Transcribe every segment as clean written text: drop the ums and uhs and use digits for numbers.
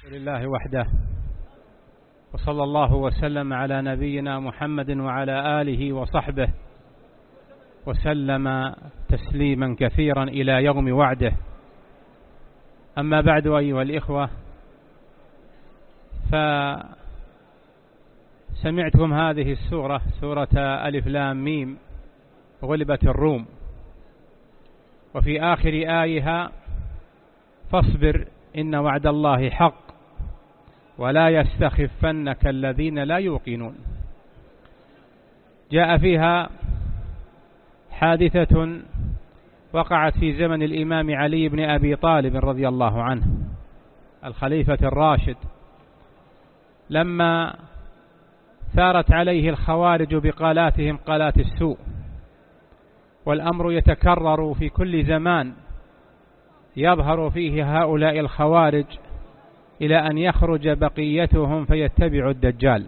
لله وحده، وصلى الله وسلم على نبينا محمد وعلى آله وصحبه وسلم تسليما كثيرا إلى يوم وعده. أما بعد، أيها الإخوة، فسمعتم هذه السورة، سورة ألف لام ميم، غلبت الروم، وفي آخر آيها فاصبر إن وعد الله حق ولا يستخفنك الذين لا يوقنون. جاء فيها حادثة وقعت في زمن الإمام علي بن أبي طالب رضي الله عنه الخليفة الراشد، لما ثارت عليه الخوارج بقالاتهم قالات السوء، والأمر يتكرر في كل زمان، يظهر فيه هؤلاء الخوارج إلى أن يخرج بقيتهم فيتبع الدجال.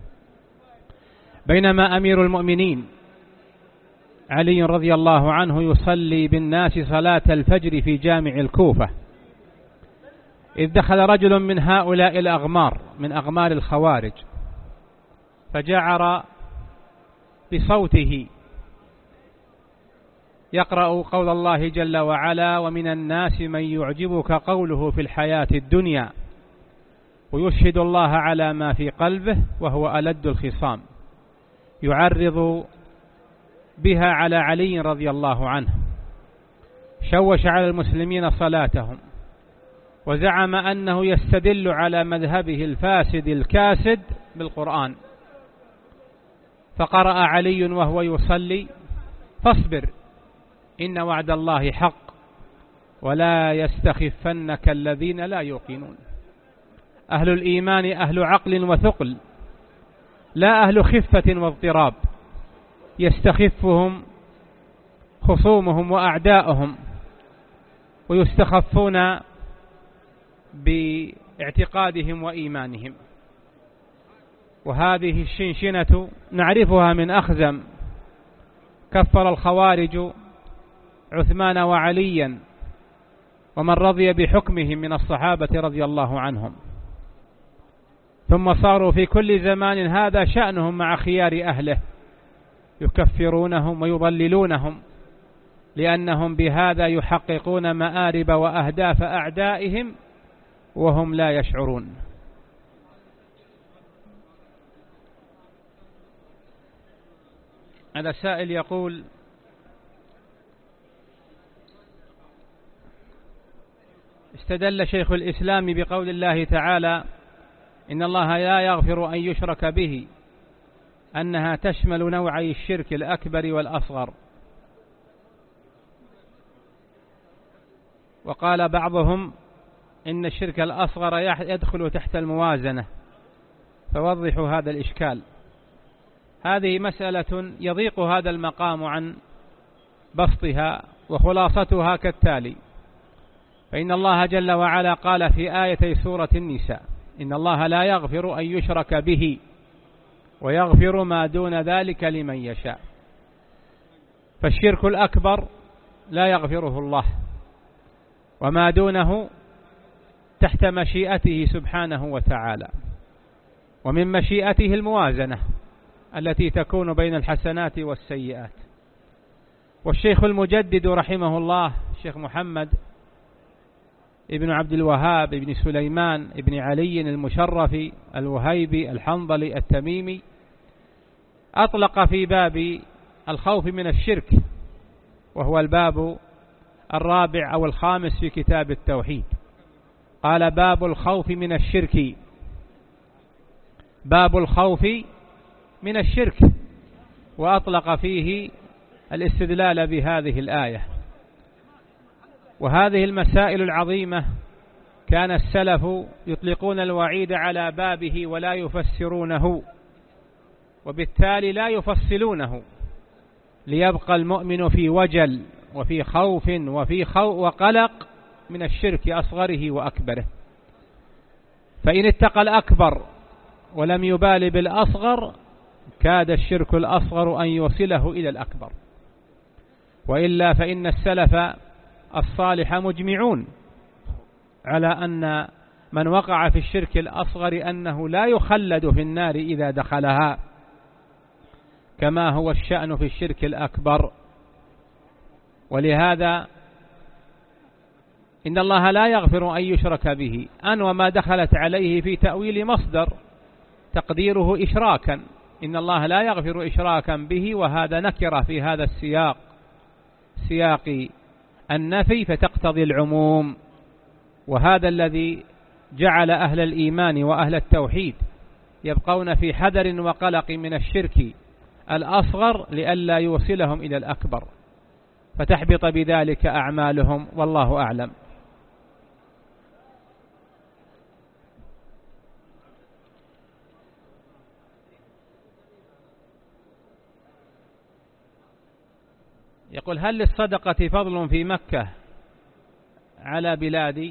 بينما أمير المؤمنين علي رضي الله عنه يصلي بالناس صلاة الفجر في جامع الكوفة، إذ دخل رجل من هؤلاء الأغمار من أغمار الخوارج، فجعر بصوته يقرأ قول الله جل وعلا: ومن الناس من يعجبك قوله في الحياة الدنيا ويشهد الله على ما في قلبه وهو ألد الخصام، يعرض بها على علي رضي الله عنه، شوش على المسلمين صلاتهم، وزعم أنه يستدل على مذهبه الفاسد الكاسد بالقرآن. فقرأ علي وهو يصلي: فاصبر إن وعد الله حق ولا يستخفنك الذين لا يوقنون. أهل الإيمان أهل عقل وثقل، لا أهل خفة واضطراب يستخفهم خصومهم وأعداؤهم ويستخفون باعتقادهم وإيمانهم. وهذه الشنشنة نعرفها من أخزم، كفر الخوارج عثمان وعليا ومن رضي بحكمهم من الصحابة رضي الله عنهم، ثم صاروا في كل زمان هذا شأنهم مع خيار أهله، يكفرونهم ويضللونهم، لأنهم بهذا يحققون مآرب وأهداف أعدائهم وهم لا يشعرون. هذا سائل يقول: استدل شيخ الإسلام بقول الله تعالى: إن الله لا يغفر أن يشرك به، أنها تشمل نوعي الشرك الأكبر والأصغر. وقال بعضهم إن الشرك الأصغر يدخل تحت الموازنة، فوضحوا هذا الإشكال. هذه مسألة يضيق هذا المقام عن بسطها، وخلاصتها كالتالي: فإن الله جل وعلا قال في آيتي سورة النساء: إن الله لا يغفر أن يشرك به ويغفر ما دون ذلك لمن يشاء. فالشرك الأكبر لا يغفره الله، وما دونه تحت مشيئته سبحانه وتعالى، ومن مشيئته الموازنة التي تكون بين الحسنات والسيئات. والشيخ المجدد رحمه الله الشيخ محمد ابن عبد الوهاب ابن سليمان ابن علي المشرفي الوهيبي الحنظلي التميمي أطلق في باب الخوف من الشرك، وهو الباب الرابع أو الخامس في كتاب التوحيد، قال: باب الخوف من الشرك، باب الخوف من الشرك، وأطلق فيه الاستدلال بهذه الآية. وهذه المسائل العظيمة كان السلف يطلقون الوعيد على بابه ولا يفسرونه، وبالتالي لا يفصلونه، ليبقى المؤمن في وجل وفي خوف وقلق من الشرك أصغره وأكبره. فإن اتقى الأكبر ولم يبال بالأصغر كاد الشرك الأصغر أن يوصله إلى الأكبر. وإلا فإن السلف الصالح مجمعون على أن من وقع في الشرك الأصغر أنه لا يخلد في النار إذا دخلها، كما هو الشأن في الشرك الأكبر. ولهذا إن الله لا يغفر أن يشرك به، وما دخلت عليه في تأويل مصدر تقديره إشراكا، إن الله لا يغفر إشراكا به، وهذا نكرة في هذا السياق، سياق النفي، فتقتضي العموم. وهذا الذي جعل أهل الإيمان وأهل التوحيد يبقون في حذر وقلق من الشرك الأصغر لئلا يوصلهم إلى الأكبر، فتحبط بذلك أعمالهم، والله أعلم. يقول: هل للصدقة فضل في مكة على بلادي؟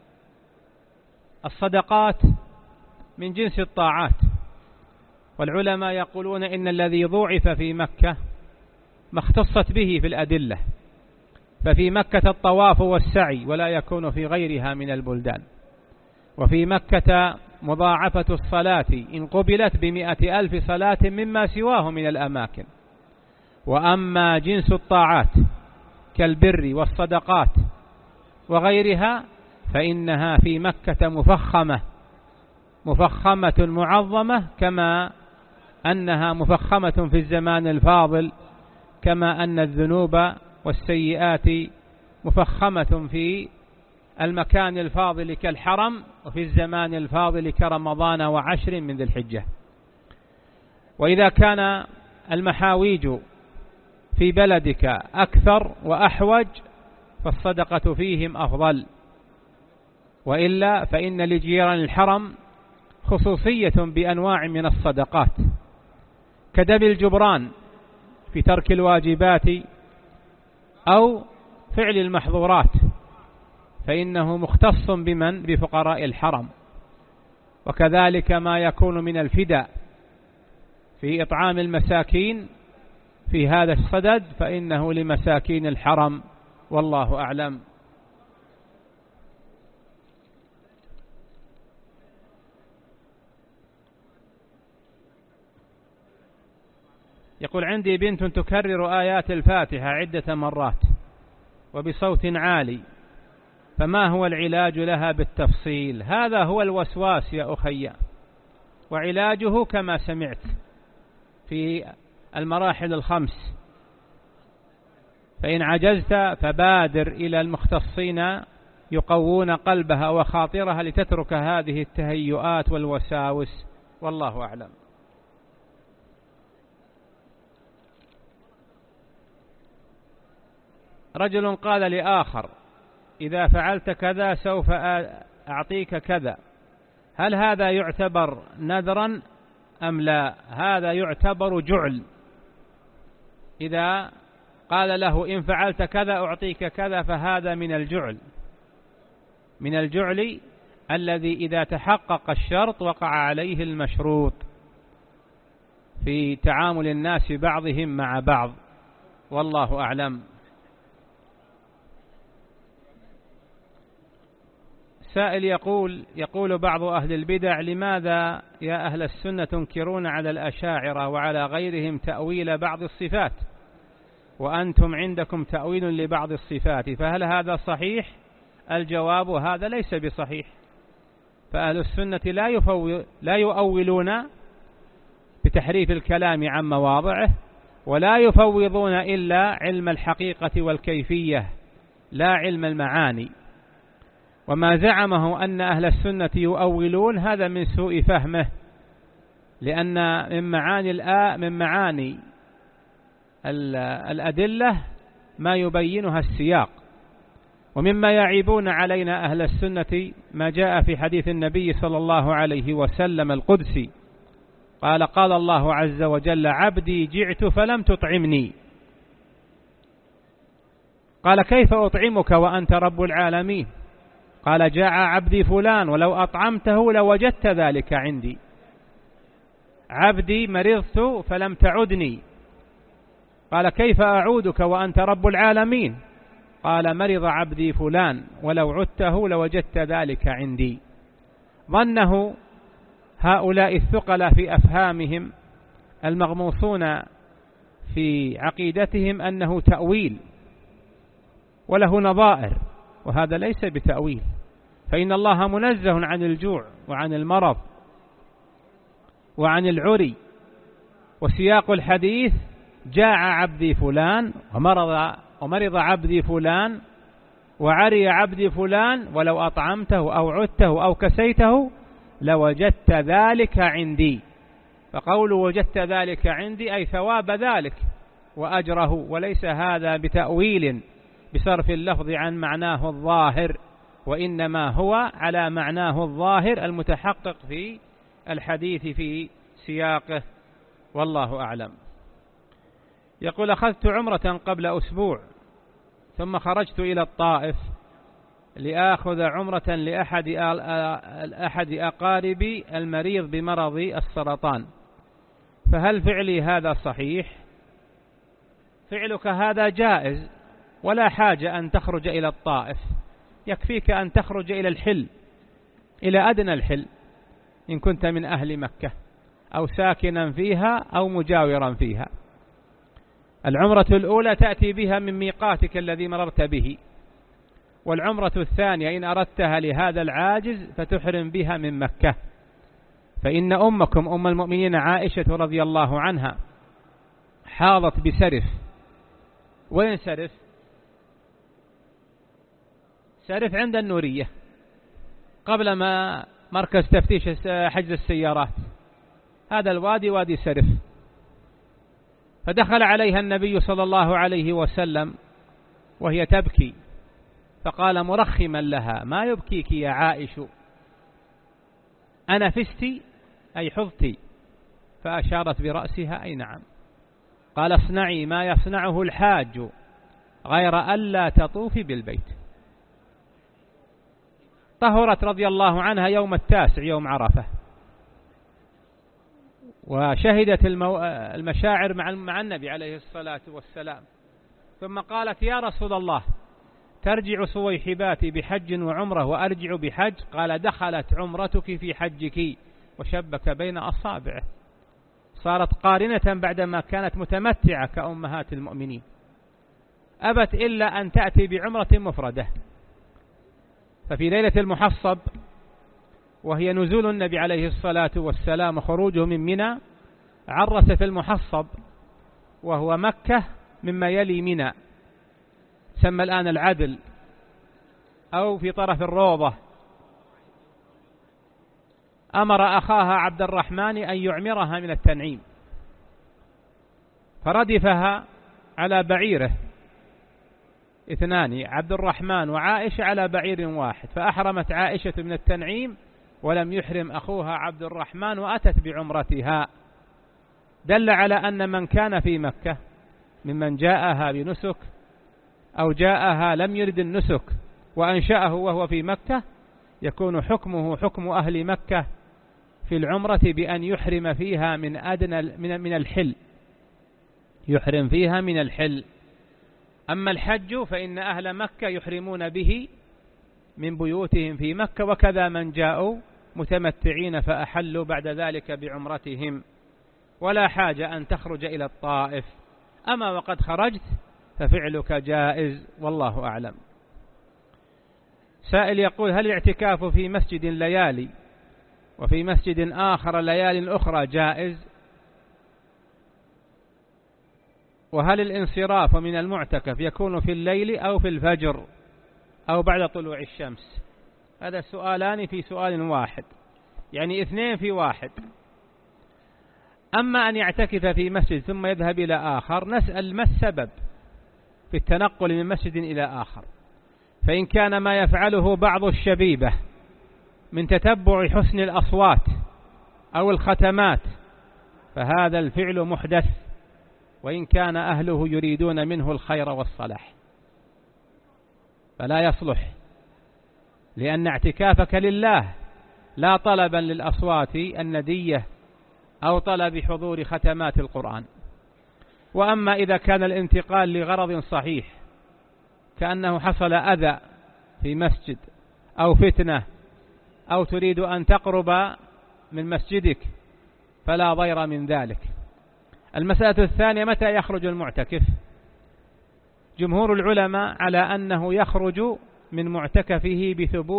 الصدقات من جنس الطاعات، والعلماء يقولون إن الذي ضُعف في مكة ما اختصت به في الأدلة، ففي مكة الطواف والسعي ولا يكون في غيرها من البلدان، وفي مكة مضاعفة الصلاة إن قبلت ب100,000 صلاة مما سواه من الأماكن. وأما جنس الطاعات كالبر والصدقات وغيرها فإنها في مكة مفخمة معظمة، كما أنها مفخمة في الزمان الفاضل، كما أن الذنوب والسيئات مفخمة في المكان الفاضل كالحرم، وفي الزمان الفاضل كرمضان و10 من ذي الحجة. وإذا كان المحاويج في بلدك أكثر وأحوج فالصدقة فيهم أفضل، وإلا فإن لجيران الحرم خصوصية بأنواع من الصدقات، كدم الجبران في ترك الواجبات أو فعل المحظورات، فإنه مختص بفقراء الحرم. وكذلك ما يكون من الفداء في إطعام المساكين في هذا الصدد فإنه لمساكين الحرم، والله أعلم. يقول: عندي بنت تكرر آيات الفاتحة عدة مرات وبصوت عالي، فما هو العلاج لها بالتفصيل؟ هذا هو الوسواس يا أخي، وعلاجه كما سمعت في المراحل 5، فإن عجزت فبادر إلى المختصين يقوون قلبها وخاطرها لتترك هذه التهيؤات والوساوس، والله أعلم. رجل قال لآخر: إذا فعلت كذا سوف أعطيك كذا، هل هذا يعتبر نذرا أم لا؟ هذا يعتبر جعل. إذا قال له: إن فعلت كذا أعطيك كذا، فهذا من الجعل الذي إذا تحقق الشرط وقع عليه المشروط في تعامل الناس بعضهم مع بعض، والله أعلم. سائل يقول بعض أهل البدع: لماذا يا أهل السنة تنكرون على الأشاعرة وعلى غيرهم تأويل بعض الصفات، وأنتم عندكم تأويل لبعض الصفات، فهل هذا صحيح؟ الجواب: هذا ليس بصحيح. فأهل السنة لا يؤولون بتحريف الكلام عن مواضعه، ولا يفوضون إلا علم الحقيقة والكيفية لا علم المعاني. وما زعمه أن أهل السنة يؤولون هذا من سوء فهمه، لأن من معاني الأدلة ما يبينها السياق. ومما يعيبون علينا أهل السنة ما جاء في حديث النبي صلى الله عليه وسلم القدسي، قال الله عز وجل: عبدي جعت فلم تطعمني. قال: كيف أطعمك وأنت رب العالمين؟ قال: جاع عبدي فلان ولو أطعمته لوجدت ذلك عندي. عبدي مرضت فلم تعدني. قال: كيف أعودك وأنت رب العالمين؟ قال: مرض عبدي فلان ولو عدته لوجدت ذلك عندي. ظنه هؤلاء الثقلاء في أفهامهم المغموصون في عقيدتهم أنه تأويل وله نظائر، وهذا ليس بتأويل، فإن الله منزه عن الجوع وعن المرض وعن العري. وسياق الحديث: جاع عبدي فلان ومرض عبدي فلان وعري عبدي فلان ولو أطعمته أو عدته أو كسيته لوجدت ذلك عندي. فقول وجدت ذلك عندي أي ثواب ذلك وأجره، وليس هذا بتأويل بصرف اللفظ عن معناه الظاهر، وإنما هو على معناه الظاهر المتحقق في الحديث في سياقه، والله أعلم. يقول: أخذت عمرة قبل أسبوع ثم خرجت إلى الطائف لآخذ عمرة لأحد أقاربي المريض بمرض السرطان، فهل فعلي هذا صحيح؟ فعلك هذا جائز، ولا حاجة أن تخرج إلى الطائف، يكفيك أن تخرج إلى الحل، إلى أدنى الحل، إن كنت من أهل مكة أو ساكنا فيها أو مجاورا فيها. العمرة الأولى تأتي بها من ميقاتك الذي مررت به، والعمرة الثانية إن أردتها لهذا العاجز فتحرم بها من مكة. فإن أمكم أم المؤمنين عائشة رضي الله عنها حاضت بسرف. وين سرف؟ سرف عند النورية قبل ما مركز تفتيش حجز السيارات، هذا الوادي وادي سرف. فدخل عليها النبي صلى الله عليه وسلم وهي تبكي، فقال مرخما لها: ما يبكيك يا عائش؟ أنفستي أي حظتي؟ فأشارت برأسها: أي نعم. قال: اصنعي ما يصنعه الحاج غير ألا تطوفي بالبيت. طهرت رضي الله عنها يوم 9 يوم عرفة، وشهدت المشاعر مع النبي عليه الصلاة والسلام، ثم قالت: يا رسول الله، ترجع صويحباتي بحج وعمرة وأرجع بحج؟ قال: دخلت عمرتك في حجك، وشبك بين أصابعه. صارت قارنة بعدما كانت متمتعة كأمهات المؤمنين، أبت إلا أن تأتي بعمرة مفردة. ففي ليلة المحصب، وهي نزول النبي عليه الصلاة والسلام وخروجه من منى، عرس في المحصب وهو مكة مما يلي منى، سمى الآن العدل، أو في طرف الروضة. أمر أخاها عبد الرحمن أن يعمرها من التنعيم، فردفها على بعيره 2، عبد الرحمن وعائشة على بعير واحد، فأحرمت عائشة من التنعيم ولم يحرم أخوها عبد الرحمن، وأتت بعمرتها. دل على أن من كان في مكة ممن جاءها بنسك أو جاءها لم يرد النسك وأنشأه وهو في مكة، يكون حكمه حكم أهل مكة في العمرة بأن يحرم فيها من أدنى من الحل، يحرم فيها من الحل. أما الحج فإن أهل مكة يحرمون به من بيوتهم في مكة، وكذا من جاءوا متمتعين فأحلوا بعد ذلك بعمرتهم، ولا حاجة أن تخرج إلى الطائف. أما وقد خرجت ففعلك جائز، والله أعلم. سائل يقول: هل الاعتكاف في مسجد ليالي وفي مسجد آخر ليال أخرى جائز؟ وهل الانصراف من المعتكف يكون في الليل أو في الفجر أو بعد طلوع الشمس؟ هذا سؤالان في سؤال واحد، يعني 2 في 1. أما أن يعتكف في مسجد ثم يذهب إلى آخر، نسأل ما السبب في التنقل من مسجد إلى آخر. فإن كان ما يفعله بعض الشبيبة من تتبع حسن الأصوات أو الختمات فهذا الفعل محدث، وإن كان أهله يريدون منه الخير والصلاح فلا يصلح، لأن اعتكافك لله لا طلبا للأصوات الندية أو طلب حضور ختمات القرآن. وأما إذا كان الانتقال لغرض صحيح، كأنه حصل أذى في مسجد أو فتنة أو تريد أن تقرب من مسجدك فلا ضير من ذلك. المسألة الثانية: متى يخرج المعتكف؟ جمهور العلماء على أنه يخرج من معتكفه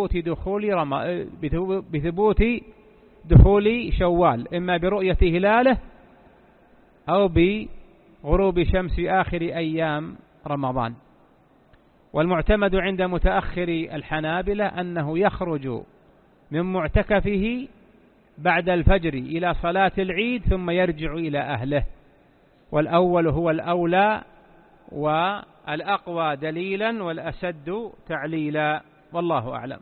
بثبوت دخول شوال، إما برؤية هلاله أو بغروب شمس آخر أيام رمضان. والمعتمد عند متأخر الحنابلة أنه يخرج من معتكفه بعد الفجر إلى صلاة العيد ثم يرجع إلى أهله، والأول هو الأولى والأقوى دليلا والأسد تعليلا، والله أعلم.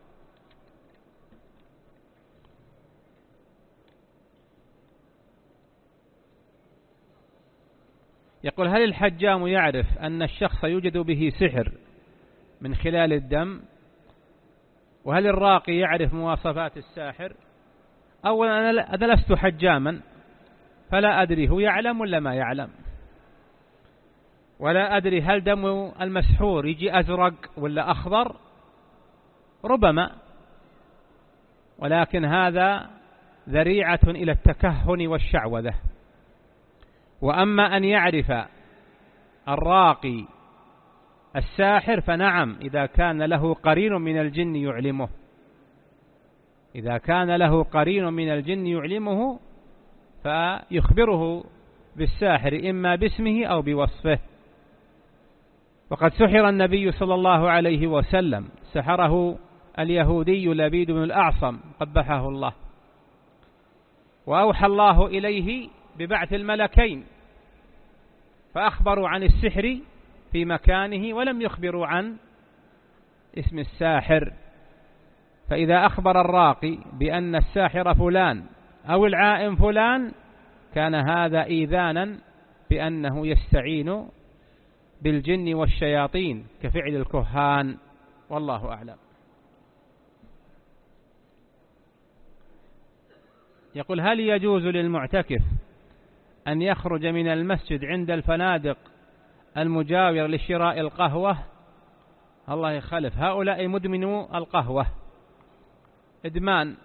يقول: هل الحجام يعرف أن الشخص يوجد به سحر من خلال الدم؟ وهل الراقي يعرف مواصفات الساحر؟ أولا أنا لست حجاما فلا أدري هو يعلم ولا ما يعلم، ولا أدري هل دم المسحور يجي أزرق ولا أخضر، ربما، ولكن هذا ذريعة إلى التكهن والشعوذة. وأما أن يعرف الراقي الساحر فنعم، إذا كان له قرين من الجن يعلمه، إذا كان له قرين من الجن يعلمه فيخبره بالساحر إما باسمه أو بوصفه. وقد سحر النبي صلى الله عليه وسلم، سحره اليهودي لبيد بن الأعصم قبحه الله، وأوحى الله إليه ببعث الملكين فأخبروا عن السحر في مكانه ولم يخبروا عن اسم الساحر. فإذا أخبر الراقي بأن الساحر فلان أو العائم فلان كان هذا إيذانا بأنه يستعين بالجن والشياطين كفعل الكهان، والله أعلم. يقول: هل يجوز للمعتكف أن يخرج من المسجد عند الفنادق المجاورة لشراء القهوة؟ الله يخلف، هؤلاء مدمنوا القهوة إدمان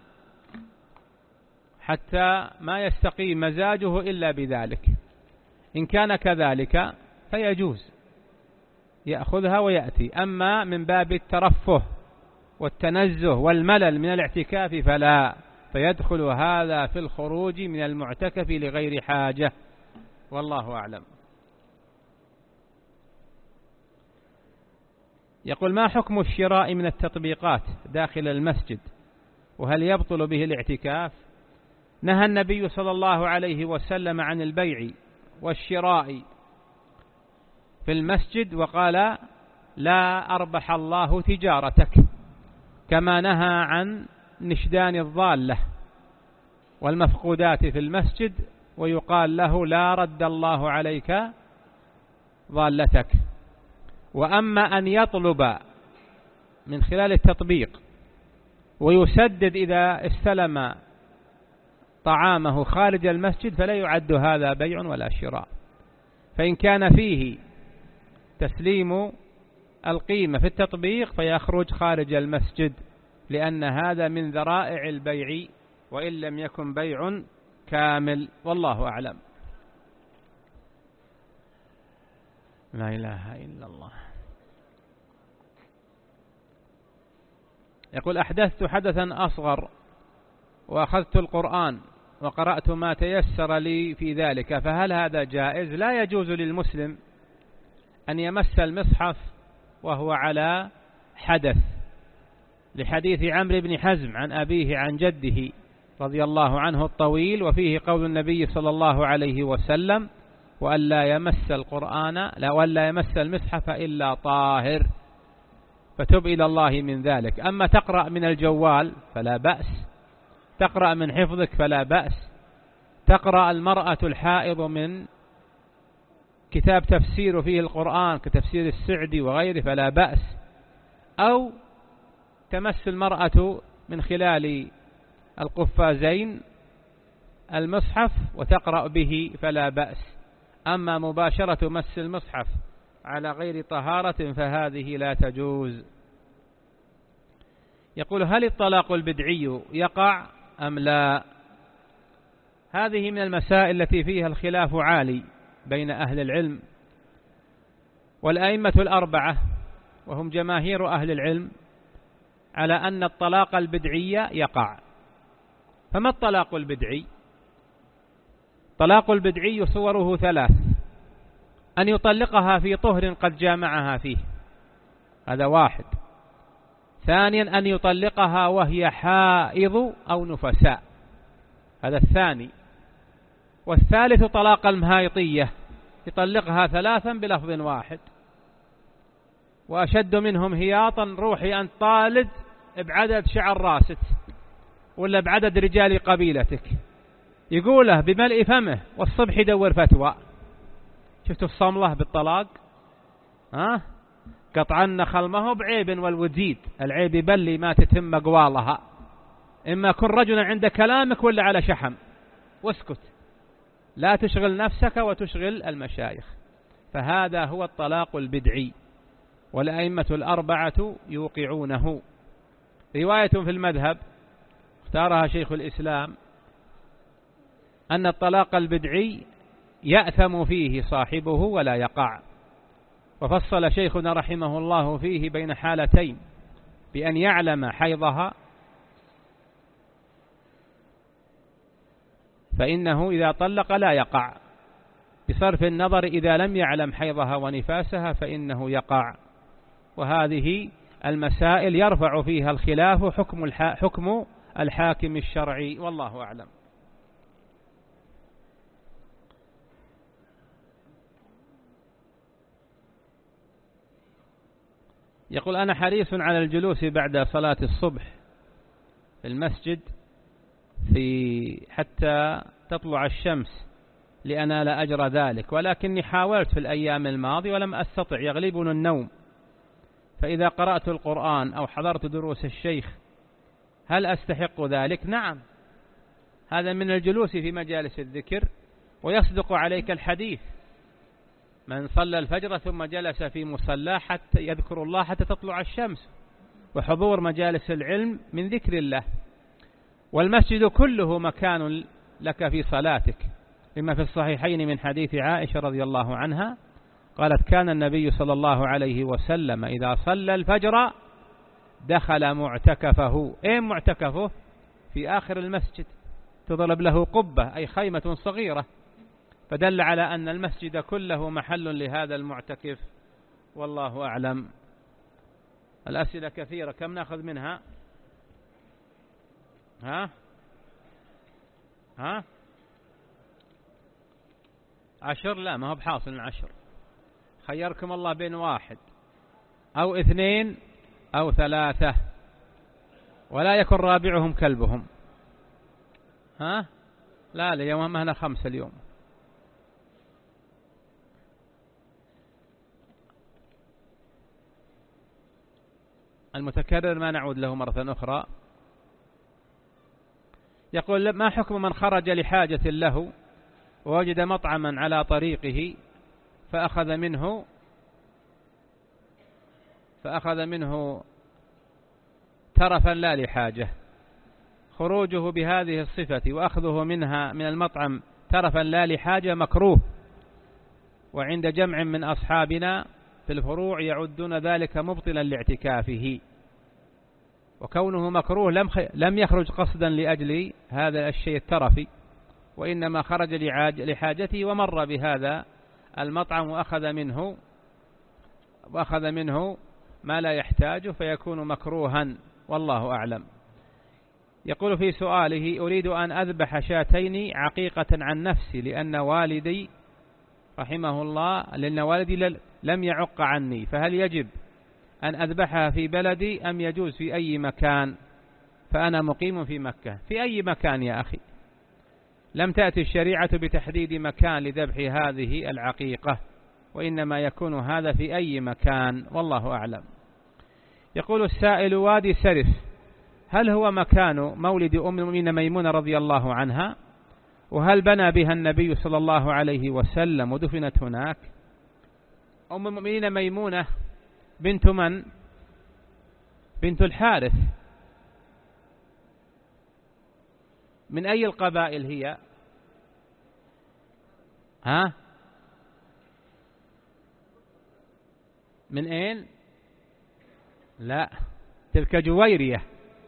حتى ما يستقيم مزاجه إلا بذلك. إن كان كذلك فيجوز يأخذها ويأتي، أما من باب الترفه والتنزه والملل من الاعتكاف فلا، فيدخل هذا في الخروج من المعتكف لغير حاجة، والله أعلم. يقول: ما حكم الشراء من التطبيقات داخل المسجد، وهل يبطل به الاعتكاف؟ نهى النبي صلى الله عليه وسلم عن البيع والشراء في المسجد، وقال: لا أربح الله تجارتك، كما نهى عن نشدان الضالة والمفقودات في المسجد، ويقال له: لا رد الله عليك ضالتك. وأما أن يطلب من خلال التطبيق ويسدد إذا استلم طعامه خارج المسجد فلا يعد هذا بيع ولا شراء، فإن كان فيه تسليم القيمة في التطبيق فيخرج خارج المسجد، لأن هذا من ذرائع البيع وإن لم يكن بيع كامل، والله أعلم. لا إله إلا الله. يقول: أحدثت حدثا أصغر وأخذت القرآن وقرأت ما تيسر لي في ذلك، فهل هذا جائز؟ لا يجوز للمسلم أن يمس المصحف وهو على حدث، لحديث عمرو بن حزم عن أبيه عن جده رضي الله عنه الطويل، وفيه قول النبي صلى الله عليه وسلم: وألا يمس القرآن وألا يمس المصحف إلا طاهر، فتب إلى الله من ذلك. أما تقرأ من الجوال فلا بأس، تقرأ من حفظك فلا بأس، تقرأ المرأة الحائض من كتاب تفسير فيه القرآن كتفسير السعدي وغيره فلا بأس، أو تمس المرأة من خلال القفازين المصحف وتقرأ به فلا بأس. أما مباشرة مس المصحف على غير طهارة فهذه لا تجوز. يقول: هل الطلاق البدعي يقع أم لا؟ هذه من المسائل التي فيها الخلاف عالي بين أهل العلم، والأئمة الأربعة وهم جماهير أهل العلم على أن الطلاق البدعي يقع. فما الطلاق البدعي؟ الطلاق البدعي صوره ثلاث: أن يطلقها في طهر قد جامعها فيه، هذا واحد. ثانيا أن يطلقها وهي حائض أو نفساء، هذا الثاني. والثالث طلاق المهايطية، يطلقها ثلاثا بلفظ واحد. وأشد منهم هياطا روحي أن طالد بعدد شعر راسك ولا بعدد رجال قبيلتك، يقوله بملء فمه والصبح يدور فتوى. شفتوا الصملة بالطلاق؟ قطع النخل ما هو بعيب والوجيد، العيب يبلي ما تتم أقوالها، إما كن رجلا عند كلامك ولا على شحم، واسكت، لا تشغل نفسك وتشغل المشايخ. فهذا هو الطلاق البدعي، والأئمة الأربعة يوقعونه. رواية في المذهب اختارها شيخ الإسلام أن الطلاق البدعي يأثم فيه صاحبه ولا يقع. وفصل شيخنا رحمه الله فيه بين حالتين: بأن يعلم حيضها فإنه إذا طلق لا يقع، بصرف النظر إذا لم يعلم حيضها ونفاسها فإنه يقع. وهذه المسائل يرفع فيها الخلاف حكم الحاكم الشرعي، والله أعلم. يقول: أنا حريص على الجلوس بعد صلاة الصبح في المسجد حتى تطلع الشمس لأنال أجر ذلك، ولكني حاولت في الأيام الماضية ولم أستطع، يغلبني النوم. فإذا قرأت القرآن أو حضرت دروس الشيخ هل أستحق ذلك؟ نعم، هذا من الجلوس في مجالس الذكر، ويصدق عليك الحديث: من صلى الفجر ثم جلس في مصلى حتى يذكر الله حتى تطلع الشمس. وحضور مجالس العلم من ذكر الله، والمسجد كله مكان لك في صلاتك، لما في الصحيحين من حديث عائشة رضي الله عنها قالت: كان النبي صلى الله عليه وسلم إذا صلى الفجر دخل معتكفه. أين معتكفه؟ في آخر المسجد، تضرب له قبة أي خيمة صغيرة، فدل على أن المسجد كله محل لهذا المعتكف، والله أعلم. الأسئلة كثيرة، كم نأخذ منها؟ ها 10؟ لا، ما هو بحاصل 10. خيركم الله بين 1 أو 2 أو 3، ولا يكن رابعهم كلبهم. لا اليوم هنا 5 اليوم. المتكرر ما نعود له مرة أخرى. يقول: ما حكم من خرج لحاجة له ووجد مطعما على طريقه فأخذ منه ترفا لا لحاجة؟ خروجه بهذه الصفة وأخذه منها من المطعم ترفا لا لحاجة مكروه، وعند جمع من أصحابنا في الفروع يعدون ذلك مبطلا لاعتكافه. وكونه مكروه لم يخرج قصدا لأجل هذا الشيء الترفي، وإنما خرج لحاجته ومر بهذا المطعم وأخذ منه ما لا يحتاجه فيكون مكروها، والله أعلم. يقول في سؤاله: أريد أن أذبح شاتين عقيقة عن نفسي لأن والدي رحمه الله لم يعق عني، فهل يجب أن أذبحها في بلدي أم يجوز في أي مكان؟ فأنا مقيم في مكة. في أي مكان يا أخي، لم تأتي الشريعة بتحديد مكان لذبح هذه العقيقة، وإنما يكون هذا في أي مكان، والله أعلم. يقول السائل: وادي سرف هل هو مكان مولد أم المؤمنين ميمونة رضي الله عنها؟ وهل بنى بها النبي صلى الله عليه وسلم ودفنت هناك؟ أم المؤمنين ميمونة بنت من؟ بنت الحارث من أي القبائل هي؟ ها؟ من أين؟ لا، تلك جويرية.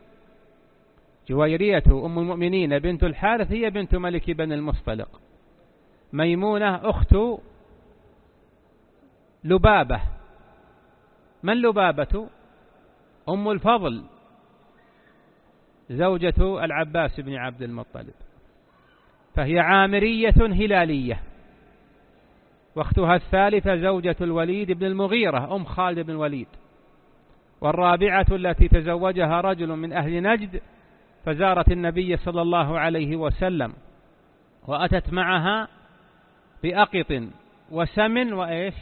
جويرية أم المؤمنين بنت الحارث هي بنت ملك بن المصطلق. ميمونة أخت لبابة. من لبابة؟ أم الفضل زوجة العباس بن عبد المطلب، فهي عامرية هلالية. واختها الثالثة زوجة الوليد بن المغيرة أم خالد بن الوليد. والرابعة التي تزوجها رجل من أهل نجد فزارت النبي صلى الله عليه وسلم، وأتت معها بأقط وسمن وإيش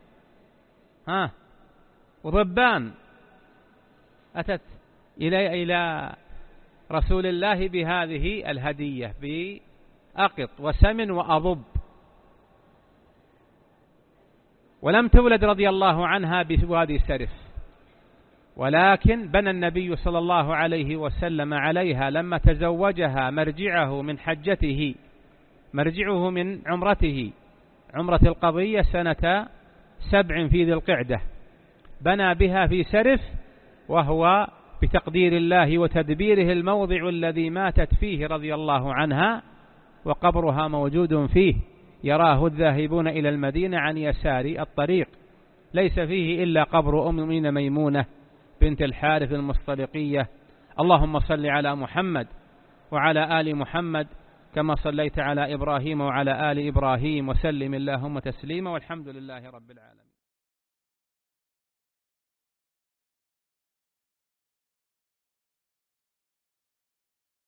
وضبان. أتت إلى رسول الله بهذه الهدية بأقط وسمن وأضب. ولم تولد رضي الله عنها بوادي سرف، ولكن بنى النبي صلى الله عليه وسلم عليها لما تزوجها مرجعه من حجته، مرجعه من عمرته، عمرة القضية سنة 7 في ذي القعدة، بنى بها في سرف، وهو بتقدير الله وتدبيره الموضع الذي ماتت فيه رضي الله عنها، وقبرها موجود فيه، يراه الذاهبون إلى المدينة عن يسار الطريق، ليس فيه إلا قبر أم المؤمنين ميمونة بنت الحارث المصطلقية. اللهم صل على محمد وعلى آل محمد كما صليت على إبراهيم وعلى آل إبراهيم، وسلم اللهم تسليما، والحمد لله رب العالمين.